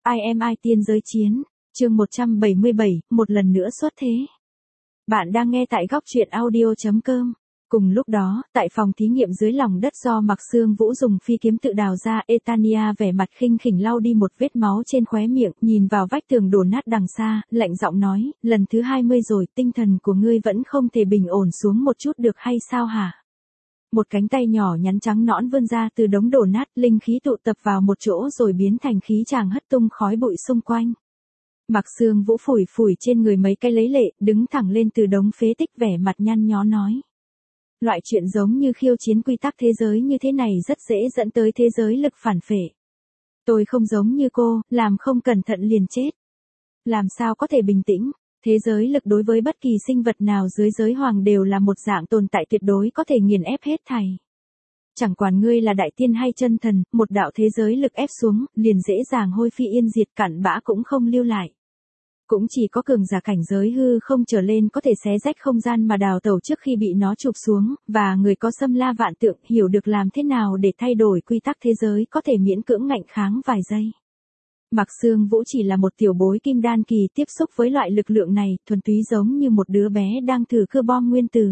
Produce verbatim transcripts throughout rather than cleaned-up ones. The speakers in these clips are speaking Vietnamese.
I am I tiên giới chiến, chương một trăm bảy mươi bảy, một lần nữa xuất thế. Bạn đang nghe tại góc truyện audio chấm com. Cùng lúc đó, tại phòng thí nghiệm dưới lòng đất do Mạc Xương Vũ dùng phi kiếm tự đào ra, Etania vẻ mặt khinh khỉnh lau đi một vết máu trên khóe miệng, nhìn vào vách tường đổ nát đằng xa, lạnh giọng nói, lần thứ hai mươi rồi, tinh thần của ngươi vẫn không thể bình ổn xuống một chút được hay sao hả? Một cánh tay nhỏ nhắn trắng nõn vươn ra từ đống đổ nát, linh khí tụ tập vào một chỗ rồi biến thành khí tràng hất tung khói bụi xung quanh. Mạc Xương Vũ phủi phủi trên người mấy cái lấy lệ, đứng thẳng lên từ đống phế tích vẻ mặt nhăn nhó nói. Loại chuyện giống như khiêu chiến quy tắc thế giới như thế này rất dễ dẫn tới thế giới lực phản phệ. Tôi không giống như cô, làm không cẩn thận liền chết. Làm sao có thể bình tĩnh, thế giới lực đối với bất kỳ sinh vật nào dưới giới hoàng đều là một dạng tồn tại tuyệt đối có thể nghiền ép hết thảy. Chẳng quản ngươi là đại tiên hay chân thần, một đạo thế giới lực ép xuống, liền dễ dàng hôi phi yên diệt, cặn bã cũng không lưu lại. Cũng chỉ có cường giả cảnh giới hư không trở lên có thể xé rách không gian mà đào tẩu trước khi bị nó chụp xuống, và người có xâm la vạn tượng hiểu được làm thế nào để thay đổi quy tắc thế giới có thể miễn cưỡng ngạnh kháng vài giây. Mạc Xương Vũ chỉ là một tiểu bối kim đan kỳ tiếp xúc với loại lực lượng này, thuần túy giống như một đứa bé đang thử cưa bom nguyên tử.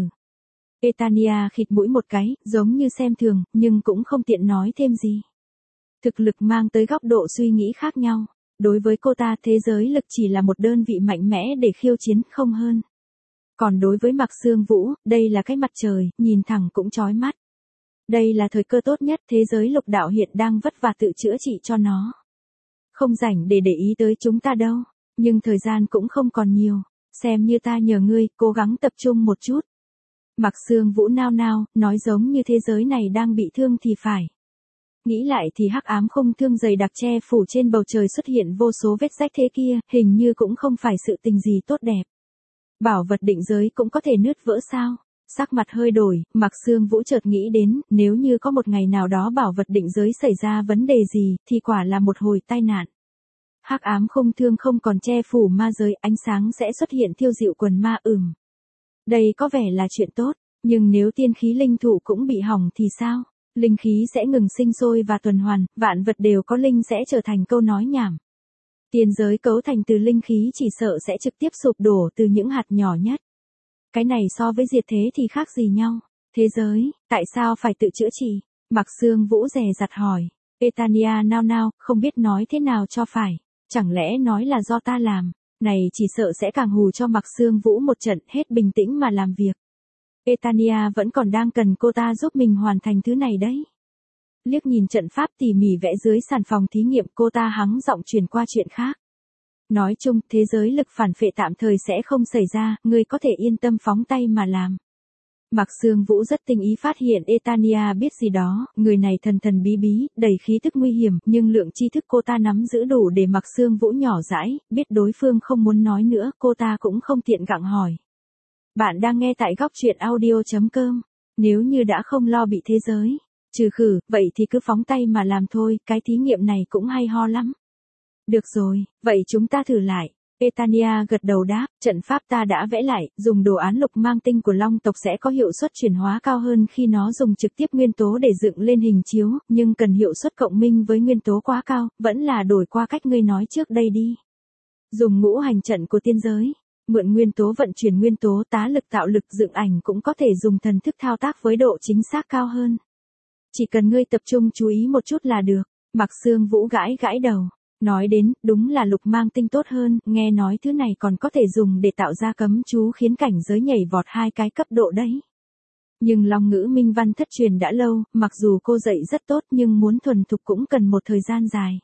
Etania khịt mũi một cái, giống như xem thường, nhưng cũng không tiện nói thêm gì. Thực lực mang tới góc độ suy nghĩ khác nhau. Đối với cô ta thế giới lực chỉ là một đơn vị mạnh mẽ để khiêu chiến không hơn. Còn đối với Mạc Xương Vũ, đây là cái mặt trời, nhìn thẳng cũng chói mắt. Đây là thời cơ tốt nhất, thế giới lục đạo hiện đang vất vả tự chữa trị cho nó. Không rảnh để để ý tới chúng ta đâu, nhưng thời gian cũng không còn nhiều, xem như ta nhờ ngươi, cố gắng tập trung một chút. Mạc Xương Vũ nao nao, nói giống như thế giới này đang bị thương thì phải. Nghĩ lại thì hắc ám không thương dày đặc che phủ trên bầu trời xuất hiện vô số vết rách thế kia, hình như cũng không phải sự tình gì tốt đẹp. Bảo vật định giới cũng có thể nứt vỡ sao? Sắc mặt hơi đổi, Mạc Xương Vũ chợt nghĩ đến, nếu như có một ngày nào đó bảo vật định giới xảy ra vấn đề gì, thì quả là một hồi tai nạn. Hắc ám không thương không còn che phủ ma giới, ánh sáng sẽ xuất hiện thiêu dịu quần ma ửng. Đây có vẻ là chuyện tốt, nhưng nếu tiên khí linh thụ cũng bị hỏng thì sao? Linh khí sẽ ngừng sinh sôi và tuần hoàn, vạn vật đều có linh sẽ trở thành câu nói nhảm. Tiên giới cấu thành từ linh khí chỉ sợ sẽ trực tiếp sụp đổ từ những hạt nhỏ nhất. Cái này so với diệt thế thì khác gì nhau? Thế giới, tại sao phải tự chữa trị? Mạc Xương Vũ dè dặt hỏi. Etania nao nao, không biết nói thế nào cho phải. Chẳng lẽ nói là do ta làm? Này chỉ sợ sẽ càng hù cho Mạc Xương Vũ một trận, hết bình tĩnh mà làm việc. Etania vẫn còn đang cần cô ta giúp mình hoàn thành thứ này đấy. Liếc nhìn trận pháp tỉ mỉ vẽ dưới sàn phòng thí nghiệm, cô ta hắng giọng chuyển qua chuyện khác. Nói chung, thế giới lực phản phệ tạm thời sẽ không xảy ra, ngươi có thể yên tâm phóng tay mà làm. Mạc Xương Vũ rất tinh ý phát hiện Etania biết gì đó, người này thần thần bí bí, đầy khí tức nguy hiểm, nhưng lượng tri thức cô ta nắm giữ đủ để Mạc Xương Vũ nhỏ dãi, biết đối phương không muốn nói nữa, cô ta cũng không tiện gặng hỏi. Bạn đang nghe tại góc truyện audio chấm com. Nếu như đã không lo bị thế giới trừ khử, vậy thì cứ phóng tay mà làm thôi, cái thí nghiệm này cũng hay ho lắm. Được rồi, vậy chúng ta thử lại. Etania gật đầu đáp, trận pháp ta đã vẽ lại, dùng đồ án lục mang tinh của long tộc sẽ có hiệu suất chuyển hóa cao hơn khi nó dùng trực tiếp nguyên tố để dựng lên hình chiếu, nhưng cần hiệu suất cộng minh với nguyên tố quá cao, vẫn là đổi qua cách ngươi nói trước đây đi. Dùng ngũ hành trận của tiên giới. Mượn nguyên tố vận chuyển nguyên tố, tá lực tạo lực, dựng ảnh cũng có thể dùng thần thức thao tác với độ chính xác cao hơn. Chỉ cần ngươi tập trung chú ý một chút là được. Mạc Xương Vũ gãi gãi đầu. Nói đến, đúng là lục mang tinh tốt hơn, nghe nói thứ này còn có thể dùng để tạo ra cấm chú khiến cảnh giới nhảy vọt hai cái cấp độ đấy. Nhưng long ngữ minh văn thất truyền đã lâu, mặc dù cô dạy rất tốt nhưng muốn thuần thục cũng cần một thời gian dài.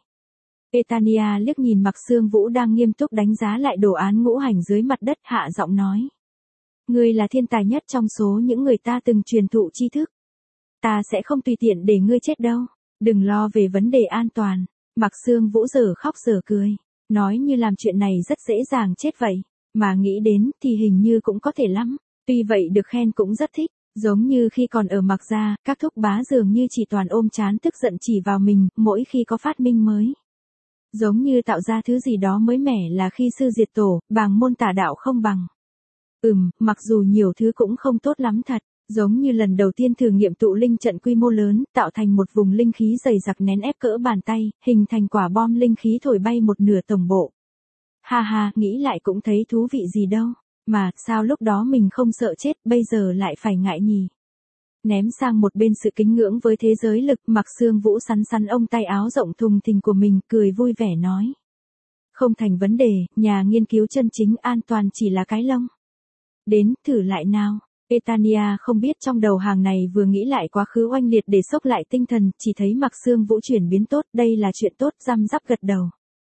Etania liếc nhìn Mạc Xương Vũ đang nghiêm túc đánh giá lại đồ án ngũ hành dưới mặt đất, hạ giọng nói. Ngươi là thiên tài nhất trong số những người ta từng truyền thụ tri thức. Ta sẽ không tùy tiện để ngươi chết đâu. Đừng lo về vấn đề an toàn. Mạc Xương Vũ giờ khóc giờ cười. Nói như làm chuyện này rất dễ dàng chết vậy. Mà nghĩ đến thì hình như cũng có thể lắm. Tuy vậy được khen cũng rất thích. Giống như khi còn ở Mạc Gia, các thúc bá dường như chỉ toàn ôm chán tức giận chỉ vào mình, mỗi khi có phát minh mới. Giống như tạo ra thứ gì đó mới mẻ là khi sư diệt tổ, bàng môn tả đạo không bằng. Ừm, mặc dù nhiều thứ cũng không tốt lắm thật, Giống như lần đầu tiên thử nghiệm tụ linh trận quy mô lớn, tạo thành một vùng linh khí dày đặc nén ép cỡ bàn tay, hình thành quả bom linh khí thổi bay một nửa tổng bộ. Ha ha, nghĩ lại cũng thấy thú vị gì đâu. Mà, sao lúc đó mình không sợ chết, bây giờ lại phải ngại nhỉ? Ném sang một bên sự kính ngưỡng với thế giới lực, Mạc Xương Vũ sắn sắn ông tay áo rộng thùng thình của mình, cười vui vẻ nói. Không thành vấn đề, nhà nghiên cứu chân chính an toàn chỉ là cái lông. Đến, thử lại nào. Etania không biết trong đầu hàng này vừa nghĩ lại quá khứ oanh liệt để sốc lại tinh thần, chỉ thấy Mạc Xương Vũ chuyển biến tốt, đây là chuyện tốt, răm rắp gật đầu.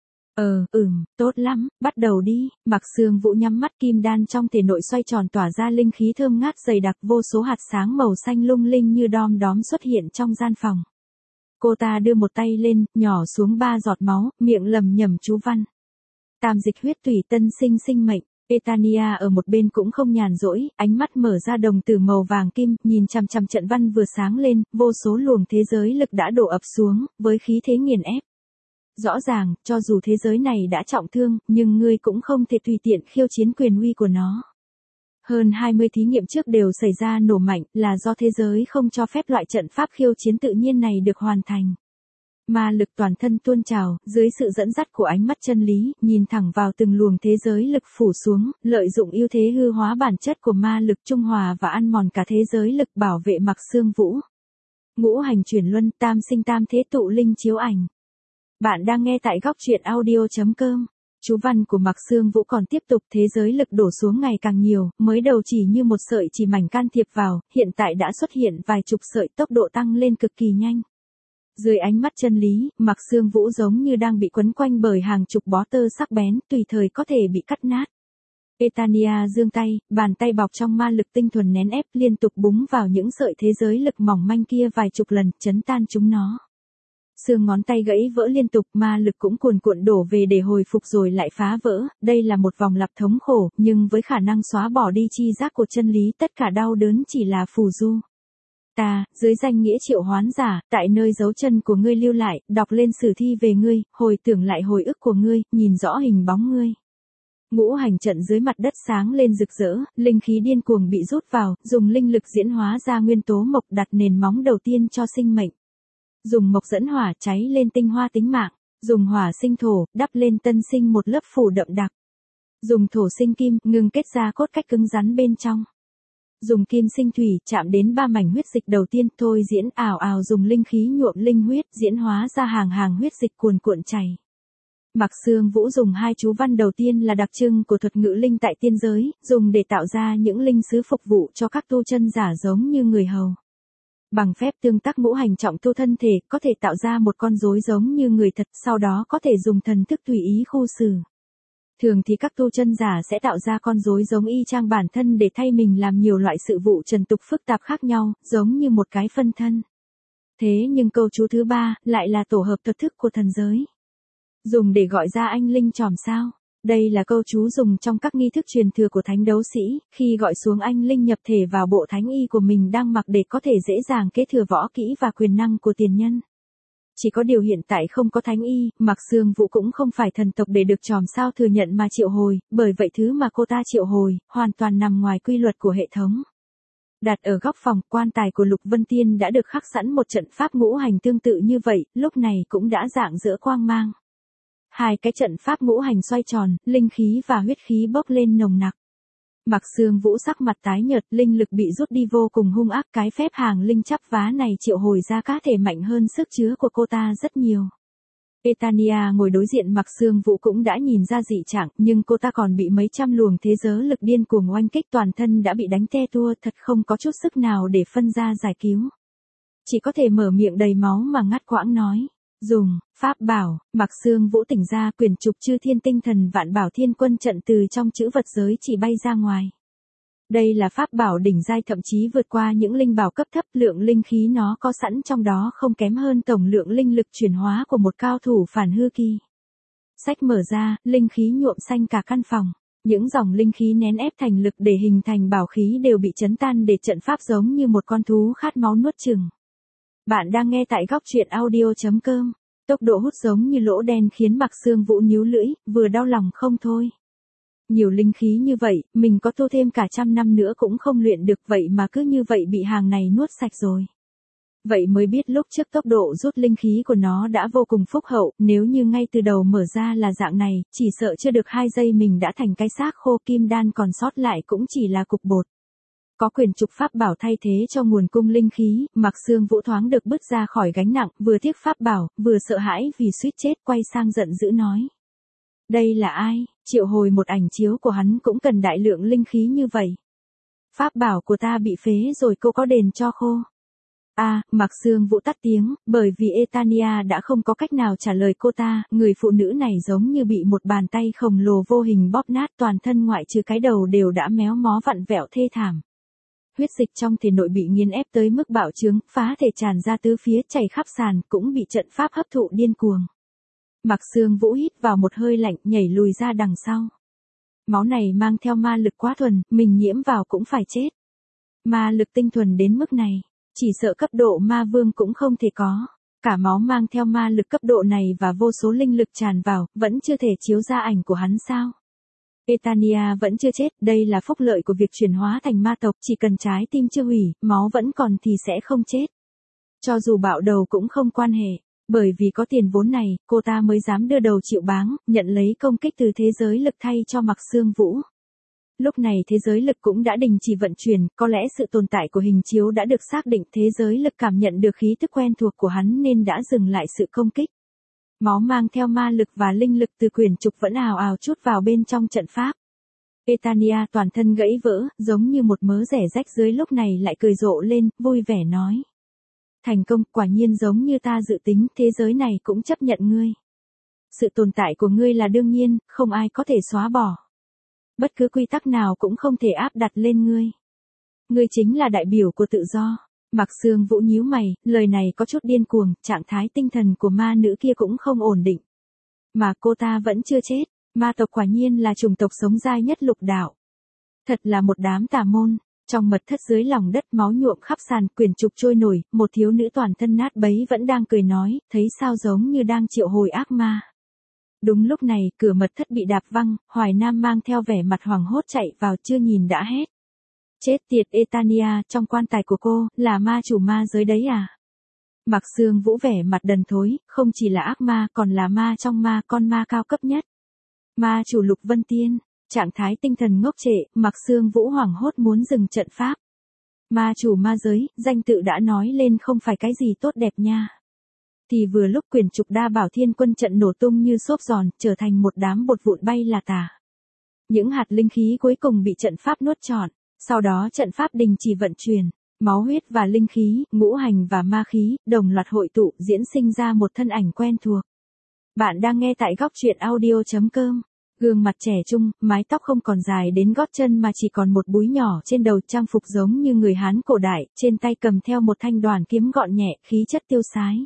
Ờ, ừm, tốt lắm, bắt đầu đi. Mạc Xương Vũ nhắm mắt, kim đan trong thể nội xoay tròn tỏa ra linh khí thơm ngát dày đặc, vô số hạt sáng màu xanh lung linh như đom đóm xuất hiện trong gian phòng. Cô ta đưa một tay lên, nhỏ xuống ba giọt máu, miệng lầm nhầm chú văn. Tam dịch huyết tùy tân sinh sinh mệnh. Etania ở một bên cũng không nhàn rỗi, ánh mắt mở ra đồng tử màu vàng kim, nhìn chằm chằm trận văn vừa sáng lên, vô số luồng thế giới lực đã đổ ập xuống, với khí thế nghiền ép. Rõ ràng, cho dù thế giới này đã trọng thương, nhưng ngươi cũng không thể tùy tiện khiêu chiến quyền uy của nó. Hơn hai mươi thí nghiệm trước đều xảy ra nổ mạnh, là do thế giới không cho phép loại trận pháp khiêu chiến tự nhiên này được hoàn thành. Ma lực toàn thân tuôn trào, dưới sự dẫn dắt của ánh mắt chân lý, nhìn thẳng vào từng luồng thế giới lực phủ xuống, lợi dụng ưu thế hư hóa bản chất của ma lực trung hòa và ăn mòn cả thế giới lực, bảo vệ Mạc Xương Vũ. Ngũ hành chuyển luân, tam sinh tam thế tụ linh chiếu ảnh. Bạn đang nghe tại góc truyện audio chấm com. Chú văn của Mạc Xương Vũ còn tiếp tục, thế giới lực đổ xuống ngày càng nhiều, mới đầu chỉ như một sợi chỉ mảnh can thiệp vào, hiện tại đã xuất hiện vài chục sợi, tốc độ tăng lên cực kỳ nhanh. Dưới ánh mắt chân lý, Mạc Xương Vũ giống như đang bị quấn quanh bởi hàng chục bó tơ sắc bén, tùy thời có thể bị cắt nát. Etania giương tay, bàn tay bọc trong ma lực tinh thuần nén ép liên tục búng vào những sợi thế giới lực mỏng manh kia vài chục lần, chấn tan chúng nó. Xương ngón tay gãy vỡ liên tục, ma lực cũng cuồn cuộn đổ về để hồi phục rồi lại phá vỡ, đây là một vòng lặp thống khổ, nhưng với khả năng xóa bỏ đi chi giác của chân lý, tất cả đau đớn chỉ là phù du. Ta, dưới danh nghĩa triệu hoán giả, tại nơi dấu chân của ngươi lưu lại, đọc lên sử thi về ngươi, hồi tưởng lại hồi ức của ngươi, nhìn rõ hình bóng ngươi. Ngũ hành trận dưới mặt đất sáng lên rực rỡ, linh khí điên cuồng bị rút vào, dùng linh lực diễn hóa ra nguyên tố mộc, đặt nền móng đầu tiên cho sinh mệnh. Dùng mộc dẫn hỏa, cháy lên tinh hoa tính mạng, dùng hỏa sinh thổ, đắp lên tân sinh một lớp phủ đậm đặc. Dùng thổ sinh kim, ngưng kết ra cốt cách cứng rắn bên trong. Dùng kim sinh thủy, chạm đến ba mảnh huyết dịch đầu tiên, thôi diễn ảo ảo, dùng linh khí nhuộm linh huyết, diễn hóa ra hàng hàng huyết dịch cuồn cuộn chảy. Mạc Xương Vũ dùng hai chú văn đầu tiên là đặc trưng của thuật ngự linh tại tiên giới, dùng để tạo ra những linh sứ phục vụ cho các tu chân giả giống như người hầu. Bằng phép tương tác ngũ hành trọng tu thân thể, có thể tạo ra một con rối giống như người thật, sau đó có thể dùng thần thức tùy ý khu xử. Thường thì các tu chân giả sẽ tạo ra con rối giống y chang bản thân để thay mình làm nhiều loại sự vụ trần tục phức tạp khác nhau, giống như một cái phân thân. Thế nhưng câu chú thứ ba, lại là tổ hợp thuật thức của thần giới. Dùng để gọi ra anh linh chòm sao. Đây là câu chú dùng trong các nghi thức truyền thừa của thánh đấu sĩ, khi gọi xuống anh linh nhập thể vào bộ thánh y của mình đang mặc để có thể dễ dàng kế thừa võ kỹ và quyền năng của tiền nhân. Chỉ có điều hiện tại không có thánh y, Mạc Xương Vũ cũng không phải thần tộc để được chòm sao thừa nhận mà triệu hồi, bởi vậy thứ mà cô ta triệu hồi, hoàn toàn nằm ngoài quy luật của hệ thống. Đặt ở góc phòng, quan tài của Lục Vân Tiên đã được khắc sẵn một trận pháp ngũ hành tương tự như vậy, lúc này cũng đã rạng rỡ quang mang. Hai cái trận pháp ngũ hành xoay tròn, linh khí và huyết khí bốc lên nồng nặc. Mạc Xương Vũ sắc mặt tái nhợt, linh lực bị rút đi vô cùng hung ác, cái phép hàng linh chắp vá này triệu hồi ra cá thể mạnh hơn sức chứa của cô ta rất nhiều. Etania ngồi đối diện Mạc Xương Vũ cũng đã nhìn ra dị trạng, nhưng cô ta còn bị mấy trăm luồng thế giới lực điên cuồng oanh kích, toàn thân đã bị đánh te tua, thật không có chút sức nào để phân ra giải cứu. Chỉ có thể mở miệng đầy máu mà ngắt quãng nói. Dùng, pháp bảo, Mạc Xương Vũ tỉnh ra, quyển trục chư thiên tinh thần vạn bảo thiên quân trận từ trong chữ vật giới chỉ bay ra ngoài. Đây là pháp bảo đỉnh giai, thậm chí vượt qua những linh bảo cấp thấp, lượng linh khí nó có sẵn trong đó không kém hơn tổng lượng linh lực chuyển hóa của một cao thủ phản hư kỳ. Sách mở ra, linh khí nhuộm xanh cả căn phòng. Những dòng linh khí nén ép thành lực để hình thành bảo khí đều bị chấn tan để trận pháp giống như một con thú khát máu nuốt chửng. Bạn đang nghe tại góc truyện audio chấm com. Tốc độ hút giống như lỗ đen khiến Mạc Xương Vũ nhíu lưỡi, vừa đau lòng không thôi. Nhiều linh khí như vậy, mình có tu thêm cả trăm năm nữa cũng không luyện được, vậy mà cứ như vậy bị hàng này nuốt sạch rồi. Vậy mới biết lúc trước tốc độ rút linh khí của nó đã vô cùng phúc hậu, nếu như ngay từ đầu mở ra là dạng này, chỉ sợ chưa được hai giây mình đã thành cái xác khô, kim đan còn sót lại cũng chỉ là cục bột. Có quyền trục pháp bảo thay thế cho nguồn cung linh khí, Mạc Xương Vũ thoáng được bứt ra khỏi gánh nặng, vừa tiếc pháp bảo, vừa sợ hãi vì suýt chết, quay sang giận dữ nói. Đây là ai? Triệu hồi một ảnh chiếu của hắn cũng cần đại lượng linh khí như vậy. Pháp bảo của ta bị phế rồi, cô có đền cho khô? À, Mạc Xương Vũ tắt tiếng, bởi vì Etania đã không có cách nào trả lời cô ta, người phụ nữ này giống như bị một bàn tay khổng lồ vô hình bóp nát, toàn thân ngoại trừ cái đầu đều đã méo mó vặn vẹo thê thảm. Huyết dịch trong thể nội bị nghiền ép tới mức bạo trướng, phá thể tràn ra tứ phía, chảy khắp sàn, cũng bị trận pháp hấp thụ điên cuồng. Mạc Xương Vũ hít vào một hơi lạnh, nhảy lùi ra đằng sau. Máu này mang theo ma lực quá thuần, mình nhiễm vào cũng phải chết. Ma lực tinh thuần đến mức này, chỉ sợ cấp độ ma vương cũng không thể có. Cả máu mang theo ma lực cấp độ này và vô số linh lực tràn vào, vẫn chưa thể chiếu ra ảnh của hắn sao? Etania vẫn chưa chết, đây là phúc lợi của việc chuyển hóa thành ma tộc, chỉ cần trái tim chưa hủy, máu vẫn còn thì sẽ không chết. Cho dù bạo đầu cũng không quan hệ, bởi vì có tiền vốn này, cô ta mới dám đưa đầu chịu báng, nhận lấy công kích từ thế giới lực thay cho Mạc Xương Vũ. Lúc này thế giới lực cũng đã đình chỉ vận chuyển, có lẽ sự tồn tại của hình chiếu đã được xác định, thế giới lực cảm nhận được khí tức quen thuộc của hắn nên đã dừng lại sự công kích. Máu mang theo ma lực và linh lực từ quyển trục vẫn ào ào chút vào bên trong trận pháp. Etania toàn thân gãy vỡ, giống như một mớ rẻ rách dưới lúc này lại cười rộ lên, vui vẻ nói. Thành công, quả nhiên giống như ta dự tính, thế giới này cũng chấp nhận ngươi. Sự tồn tại của ngươi là đương nhiên, không ai có thể xóa bỏ. Bất cứ quy tắc nào cũng không thể áp đặt lên ngươi. Ngươi chính là đại biểu của tự do. Mạc Xương Vũ nhíu mày, lời này có chút điên cuồng, trạng thái tinh thần của ma nữ kia cũng không ổn định. Mà cô ta vẫn chưa chết, ma tộc quả nhiên là chủng tộc sống dai nhất lục đạo. Thật là một đám tà môn, trong mật thất dưới lòng đất máu nhuộm khắp sàn, quyển trục trôi nổi, một thiếu nữ toàn thân nát bấy vẫn đang cười nói, thấy sao giống như đang triệu hồi ác ma. Đúng lúc này, cửa mật thất bị đạp văng, Hoài Nam mang theo vẻ mặt hoảng hốt chạy vào, chưa nhìn đã hét. Chết tiệt Etania, trong quan tài của cô, là ma chủ ma giới đấy à? Mạc Xương Vũ vẻ mặt đần thối, không chỉ là ác ma, còn là ma trong ma, con ma cao cấp nhất. Ma chủ Lục Vân Tiên, trạng thái tinh thần ngốc trệ, Mạc Xương Vũ hoảng hốt muốn dừng trận pháp. Ma chủ ma giới, danh tự đã nói lên không phải cái gì tốt đẹp nha. Thì vừa lúc quyển trục đa bảo thiên quân trận nổ tung như xốp giòn, trở thành một đám bột vụn bay là tả. Những hạt linh khí cuối cùng bị trận pháp nuốt trọn, sau đó trận pháp đình chỉ vận chuyển, máu huyết và linh khí, ngũ hành và ma khí, đồng loạt hội tụ diễn sinh ra một thân ảnh quen thuộc. Bạn đang nghe tại góc truyện audio chấm com. Gương mặt trẻ trung, mái tóc không còn dài đến gót chân mà chỉ còn một búi nhỏ trên đầu, trang phục giống như người Hán cổ đại, trên tay cầm theo một thanh đoàn kiếm gọn nhẹ, khí chất tiêu sái.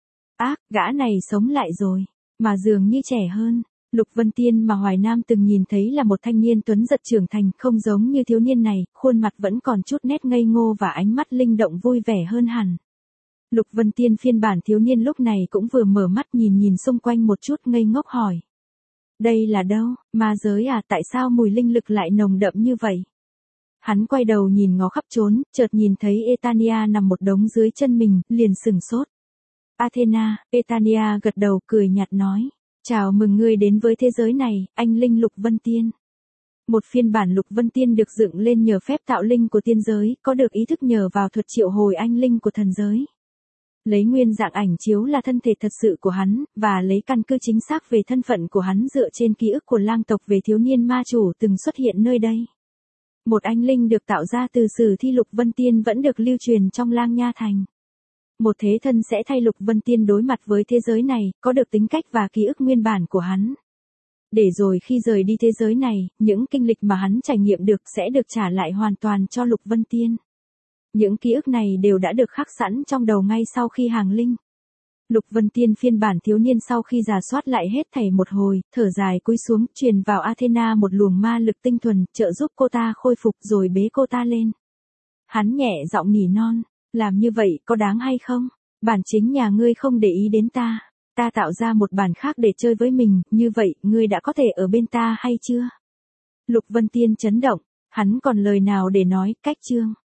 Ác, gã này sống lại rồi, mà dường như trẻ hơn. Lục Vân Tiên mà Hoài Nam từng nhìn thấy là một thanh niên tuấn giật trưởng thành, không giống như thiếu niên này, khuôn mặt vẫn còn chút nét ngây ngô và ánh mắt linh động vui vẻ hơn hẳn. Lục Vân Tiên phiên bản thiếu niên lúc này cũng vừa mở mắt nhìn nhìn xung quanh một chút ngây ngốc hỏi. Đây là đâu, ma giới à, tại sao mùi linh lực lại nồng đậm như vậy? Hắn quay đầu nhìn ngó khắp trốn, chợt nhìn thấy Etania nằm một đống dưới chân mình, liền sừng sốt. Athena, Etania gật đầu cười nhạt nói. Chào mừng ngươi đến với thế giới này, anh linh Lục Vân Tiên. Một phiên bản Lục Vân Tiên được dựng lên nhờ phép tạo linh của tiên giới, có được ý thức nhờ vào thuật triệu hồi anh linh của thần giới. Lấy nguyên dạng ảnh chiếu là thân thể thật sự của hắn, và lấy căn cứ chính xác về thân phận của hắn dựa trên ký ức của lang tộc về thiếu niên ma chủ từng xuất hiện nơi đây. Một anh linh được tạo ra từ sử thi Lục Vân Tiên vẫn được lưu truyền trong Lang Nha Thành. Một thế thân sẽ thay Lục Vân Tiên đối mặt với thế giới này, có được tính cách và ký ức nguyên bản của hắn. Để rồi khi rời đi thế giới này, những kinh lịch mà hắn trải nghiệm được sẽ được trả lại hoàn toàn cho Lục Vân Tiên. Những ký ức này đều đã được khắc sẵn trong đầu ngay sau khi hàng linh. Lục Vân Tiên phiên bản thiếu niên sau khi rà soát lại hết thảy một hồi, thở dài cúi xuống, truyền vào Athena một luồng ma lực tinh thuần, trợ giúp cô ta khôi phục rồi bế cô ta lên. Hắn nhẹ giọng nỉ non, làm như vậy có đáng hay không? Bản chính nhà ngươi không để ý đến ta, ta tạo ra một bản khác để chơi với mình, như vậy ngươi đã có thể ở bên ta hay chưa? Lục Vân Tiên chấn động, hắn còn lời nào để nói, cách chương.